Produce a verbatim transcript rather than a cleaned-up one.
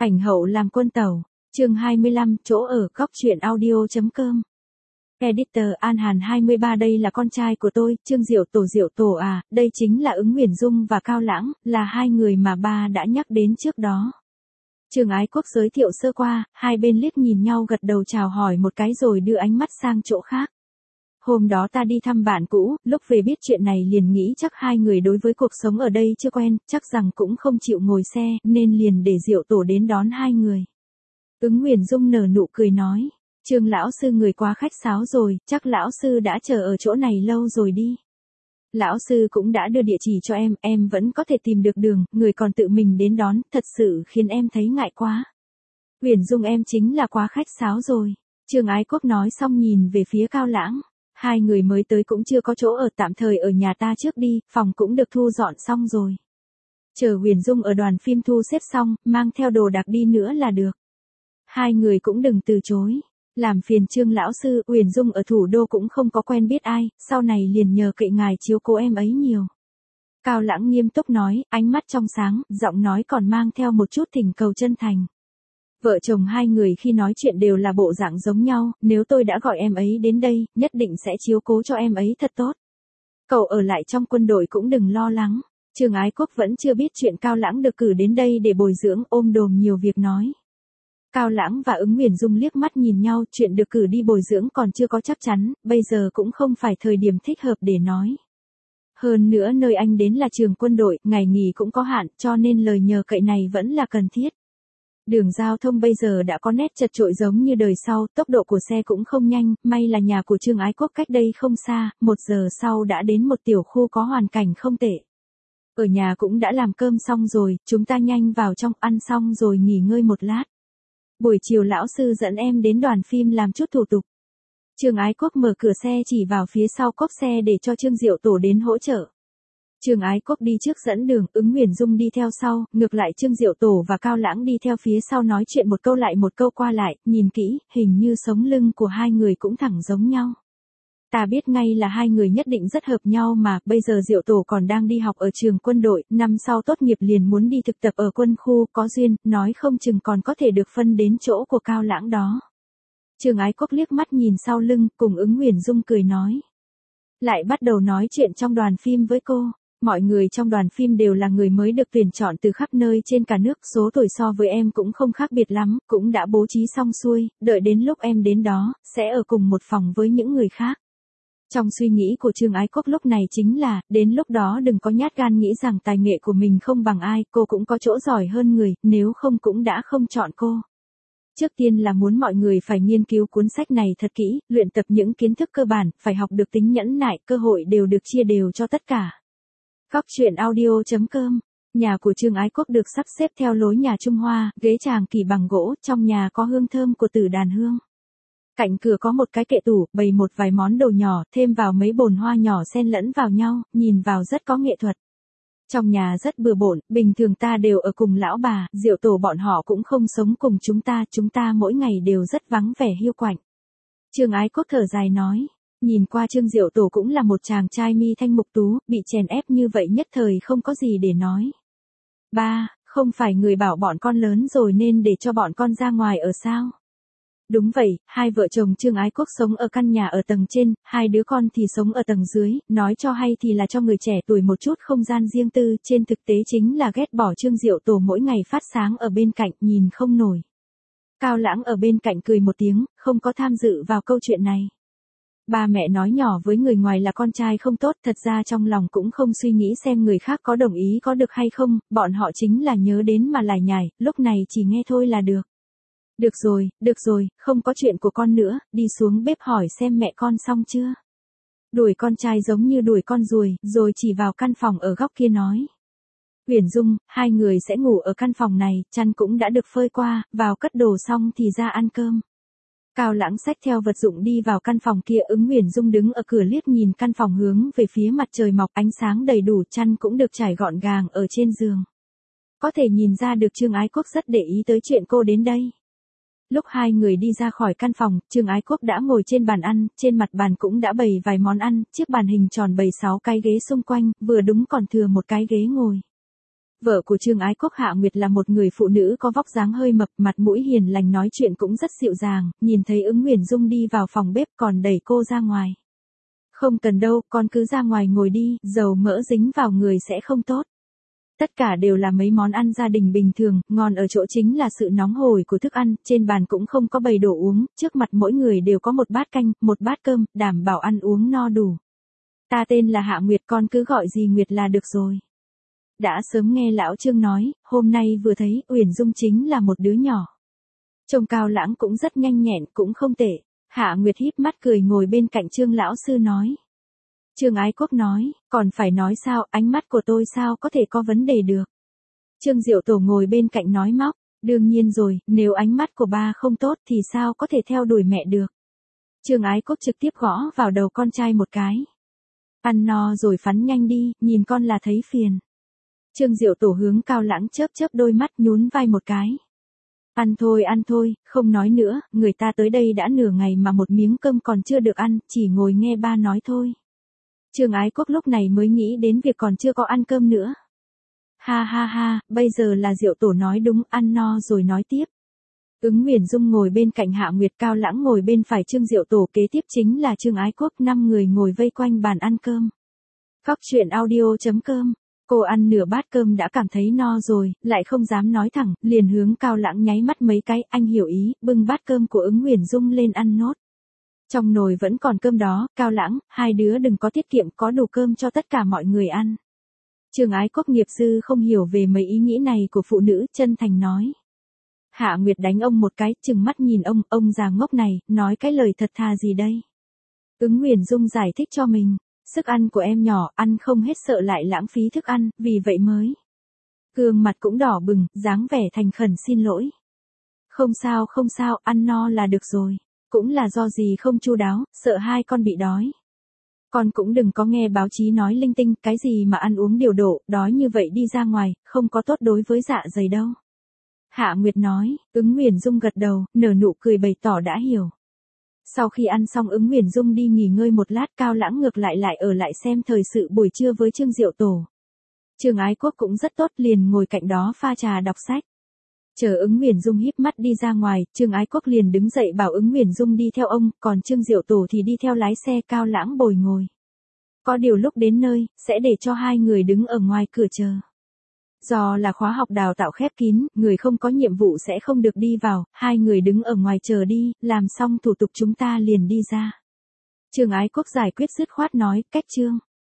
Ảnh hậu làm quân tẩu, chương hai mươi lăm, chỗ ở, góc truyện audio.com. Editor An Hàn hai mươi ba. Đây là con trai của tôi, Trương Diệu Tổ. Diệu Tổ à, đây chính là Ứng Uyển Dung và Cao Lãng, là hai người mà ba đã nhắc đến trước đó. Trương Ái Quốc giới thiệu sơ qua, hai bên liếc nhìn nhau gật đầu chào hỏi một cái rồi đưa ánh mắt sang chỗ khác. Hôm đó ta đi thăm bạn cũ, lúc về biết chuyện này liền nghĩ chắc hai người đối với cuộc sống ở đây chưa quen, chắc rằng cũng không chịu ngồi xe, nên liền để Diệu Tổ đến đón hai người. Ứng Uyển Dung nở nụ cười nói, Trương lão sư người quá khách sáo rồi, chắc lão sư đã chờ ở chỗ này lâu rồi đi. Lão sư cũng đã đưa địa chỉ cho em, em vẫn có thể tìm được đường, người còn tự mình đến đón, thật sự khiến em thấy ngại quá. Uyển Dung em chính là quá khách sáo rồi. Trương Ái Quốc nói xong nhìn về phía Cao Lãng. Hai người mới tới cũng chưa có chỗ ở, tạm thời ở nhà ta trước đi, phòng cũng được thu dọn xong rồi. Chờ Uyển Dung ở đoàn phim thu xếp xong, mang theo đồ đạc đi nữa là được. Hai người cũng đừng từ chối. Làm phiền Trương lão sư, Uyển Dung ở thủ đô cũng không có quen biết ai, sau này liền nhờ cậy ngài chiếu cố em ấy nhiều. Cao Lãng nghiêm túc nói, ánh mắt trong sáng, giọng nói còn mang theo một chút thỉnh cầu chân thành. Vợ chồng hai người khi nói chuyện đều là bộ dạng giống nhau, nếu tôi đã gọi em ấy đến đây, nhất định sẽ chiếu cố cho em ấy thật tốt. Cậu ở lại trong quân đội cũng đừng lo lắng. Trương Ái Quốc vẫn chưa biết chuyện Cao Lãng được cử đến đây để bồi dưỡng, ôm đồm nhiều việc nói. Cao Lãng và Ứng Uyển Dung liếc mắt nhìn nhau, chuyện được cử đi bồi dưỡng còn chưa có chắc chắn, bây giờ cũng không phải thời điểm thích hợp để nói. Hơn nữa nơi anh đến là trường quân đội, ngày nghỉ cũng có hạn, cho nên lời nhờ cậy này vẫn là cần thiết. Đường giao thông bây giờ đã có nét chật chội giống như đời sau, tốc độ của xe cũng không nhanh, may là nhà của Trương Ái Quốc cách đây không xa, một giờ sau đã đến một tiểu khu có hoàn cảnh không tệ. Ở nhà cũng đã làm cơm xong rồi, chúng ta nhanh vào trong ăn xong rồi nghỉ ngơi một lát. Buổi chiều lão sư dẫn em đến đoàn phim làm chút thủ tục. Trương Ái Quốc mở cửa xe chỉ vào phía sau cốp xe để cho Trương Diệu Tổ đến hỗ trợ. Trương Ái Quốc đi trước dẫn đường, Ứng Uyển Dung đi theo sau, ngược lại Trương Diệu Tổ và Cao Lãng đi theo phía sau nói chuyện một câu lại một câu qua lại, nhìn kỹ, hình như sống lưng của hai người cũng thẳng giống nhau. Ta biết ngay là hai người nhất định rất hợp nhau mà, bây giờ Diệu Tổ còn đang đi học ở trường quân đội, năm sau tốt nghiệp liền muốn đi thực tập ở quân khu, có duyên, nói không chừng còn có thể được phân đến chỗ của Cao Lãng đó. Trương Ái Quốc liếc mắt nhìn sau lưng, cùng Ứng Uyển Dung cười nói. Lại bắt đầu nói chuyện trong đoàn phim với cô. Mọi người trong đoàn phim đều là người mới được tuyển chọn từ khắp nơi trên cả nước, số tuổi so với em cũng không khác biệt lắm, cũng đã bố trí xong xuôi, đợi đến lúc em đến đó, sẽ ở cùng một phòng với những người khác. Trong suy nghĩ của Trương Ái Quốc lúc này chính là, đến lúc đó đừng có nhát gan nghĩ rằng tài nghệ của mình không bằng ai, cô cũng có chỗ giỏi hơn người, nếu không cũng đã không chọn cô. Trước tiên là muốn mọi người phải nghiên cứu cuốn sách này thật kỹ, luyện tập những kiến thức cơ bản, phải học được tính nhẫn nại, cơ hội đều được chia đều cho tất cả. Góc truyện audio.com. Nhà của Trương Ái Quốc được sắp xếp theo lối nhà Trung Hoa, ghế tràng kỳ bằng gỗ, trong nhà có hương thơm của tử đàn hương. Cạnh cửa có một cái kệ tủ, bày một vài món đồ nhỏ, thêm vào mấy bồn hoa nhỏ xen lẫn vào nhau, nhìn vào rất có nghệ thuật. Trong nhà rất bừa bộn, bình thường ta đều ở cùng lão bà, Diệu Tổ bọn họ cũng không sống cùng chúng ta, chúng ta mỗi ngày đều rất vắng vẻ hiu quạnh. Trương Ái Quốc thở dài nói. Nhìn qua Trương Diệu Tổ cũng là một chàng trai mi thanh mục tú, bị chèn ép như vậy nhất thời không có gì để nói. Ba, không phải người bảo bọn con lớn rồi nên để cho bọn con ra ngoài ở sao? Đúng vậy, hai vợ chồng Trương Ái Quốc sống ở căn nhà ở tầng trên, hai đứa con thì sống ở tầng dưới, nói cho hay thì là cho người trẻ tuổi một chút không gian riêng tư, trên thực tế chính là ghét bỏ Trương Diệu Tổ mỗi ngày phát sáng ở bên cạnh, nhìn không nổi. Cao Lãng ở bên cạnh cười một tiếng, không có tham dự vào câu chuyện này. Ba mẹ nói nhỏ với người ngoài là con trai không tốt, thật ra trong lòng cũng không suy nghĩ xem người khác có đồng ý có được hay không, bọn họ chính là nhớ đến mà lải nhải, lúc này chỉ nghe thôi là được. Được rồi, được rồi, không có chuyện của con nữa, đi xuống bếp hỏi xem mẹ con xong chưa. Đuổi con trai giống như đuổi con ruồi, rồi chỉ vào căn phòng ở góc kia nói. Uyển Dung, hai người sẽ ngủ ở căn phòng này, chăn cũng đã được phơi qua, vào cất đồ xong thì ra ăn cơm. Cao Lãng xách theo vật dụng đi vào căn phòng kia, Ứng Uyển Dung đứng ở cửa liếc nhìn căn phòng hướng về phía mặt trời mọc, ánh sáng đầy đủ, chăn cũng được trải gọn gàng ở trên giường. Có thể nhìn ra được Trương Ái Quốc rất để ý tới chuyện cô đến đây. Lúc hai người đi ra khỏi căn phòng, Trương Ái Quốc đã ngồi trên bàn ăn, trên mặt bàn cũng đã bày vài món ăn, chiếc bàn hình tròn bày sáu cái ghế xung quanh, vừa đúng còn thừa một cái ghế ngồi. Vợ của Trương Ái Quốc Hạ Nguyệt là một người phụ nữ có vóc dáng hơi mập, mặt mũi hiền lành, nói chuyện cũng rất dịu dàng, nhìn thấy Ứng Nguyễn Dung đi vào phòng bếp còn đẩy cô ra ngoài. Không cần đâu, con cứ ra ngoài ngồi đi, dầu mỡ dính vào người sẽ không tốt. Tất cả đều là mấy món ăn gia đình bình thường, ngon ở chỗ chính là sự nóng hổi của thức ăn, trên bàn cũng không có bày đồ uống, trước mặt mỗi người đều có một bát canh, một bát cơm, đảm bảo ăn uống no đủ. Ta tên là Hạ Nguyệt, con cứ gọi gì Nguyệt là được rồi. Đã sớm nghe lão Trương nói, hôm nay vừa thấy, Uyển Dung chính là một đứa nhỏ. Trông cao lãng cũng rất nhanh nhẹn, cũng không tệ. Hạ Nguyệt híp mắt cười ngồi bên cạnh Trương lão sư nói. Trương Ái Quốc nói, còn phải nói sao, ánh mắt của tôi sao có thể có vấn đề được. Trương Diệu Tổ ngồi bên cạnh nói móc, đương nhiên rồi, nếu ánh mắt của ba không tốt thì sao có thể theo đuổi mẹ được. Trương Ái Quốc trực tiếp gõ vào đầu con trai một cái. Ăn no rồi phắn nhanh đi, nhìn con là thấy phiền. Trương Diệu Tổ hướng Cao Lãng chớp chớp đôi mắt, nhún vai một cái. Ăn thôi ăn thôi, không nói nữa, người ta tới đây đã nửa ngày mà một miếng cơm còn chưa được ăn, chỉ ngồi nghe ba nói thôi. Trương Ái Quốc lúc này mới nghĩ đến việc còn chưa có ăn cơm nữa. Ha ha ha, bây giờ là Diệu Tổ nói đúng, ăn no rồi nói tiếp. Ứng Nguyễn Dung ngồi bên cạnh Hạ Nguyệt, Cao Lãng ngồi bên phải Trương Diệu Tổ, kế tiếp chính là Trương Ái Quốc, năm người ngồi vây quanh bàn ăn cơm. Cóc truyện audio chấm com. Cô ăn nửa bát cơm đã cảm thấy no rồi, lại không dám nói thẳng, liền hướng Cao Lãng nháy mắt mấy cái, anh hiểu ý, bưng bát cơm của Ứng Nguyễn Dung lên ăn nốt. Trong nồi vẫn còn cơm đó, Cao Lãng, hai đứa đừng có tiết kiệm, có đủ cơm cho tất cả mọi người ăn. Trương Ái Quốc nghiệp dư không hiểu về mấy ý nghĩ này của phụ nữ, chân thành nói. Hạ Nguyệt đánh ông một cái, chừng mắt nhìn ông, ông già ngốc này, nói cái lời thật thà gì đây. Ứng Nguyễn Dung giải thích cho mình, sức ăn của em nhỏ, ăn không hết sợ lại lãng phí thức ăn, vì vậy mới. Gương mặt cũng đỏ bừng, dáng vẻ thành khẩn xin lỗi. Không sao không sao, ăn no là được rồi. Cũng là do gì không chu đáo, sợ hai con bị đói. Con cũng đừng có nghe báo chí nói linh tinh, cái gì mà ăn uống điều độ, đói như vậy đi ra ngoài, không có tốt đối với dạ dày đâu. Hạ Nguyệt nói, Ứng Nguyễn Dung gật đầu, nở nụ cười bày tỏ đã hiểu. Sau khi ăn xong Ứng Nguyễn Dung đi nghỉ ngơi một lát, Cao Lãng ngược lại lại ở lại xem thời sự buổi trưa với Trương Diệu Tổ. Trương Ái Quốc cũng rất tốt, liền ngồi cạnh đó pha trà đọc sách. Chờ Ứng Nguyễn Dung híp mắt đi ra ngoài, Trương Ái Quốc liền đứng dậy bảo Ứng Nguyễn Dung đi theo ông, còn Trương Diệu Tổ thì đi theo lái xe, Cao Lãng bồi ngồi. Có điều lúc đến nơi, sẽ để cho hai người đứng ở ngoài cửa chờ. Do là khóa học đào tạo khép kín, người không có nhiệm vụ sẽ không được đi vào, hai người đứng ở ngoài chờ đi, làm xong thủ tục chúng ta liền đi ra. Trương Ái Quốc giải quyết dứt khoát nói, cách Trương.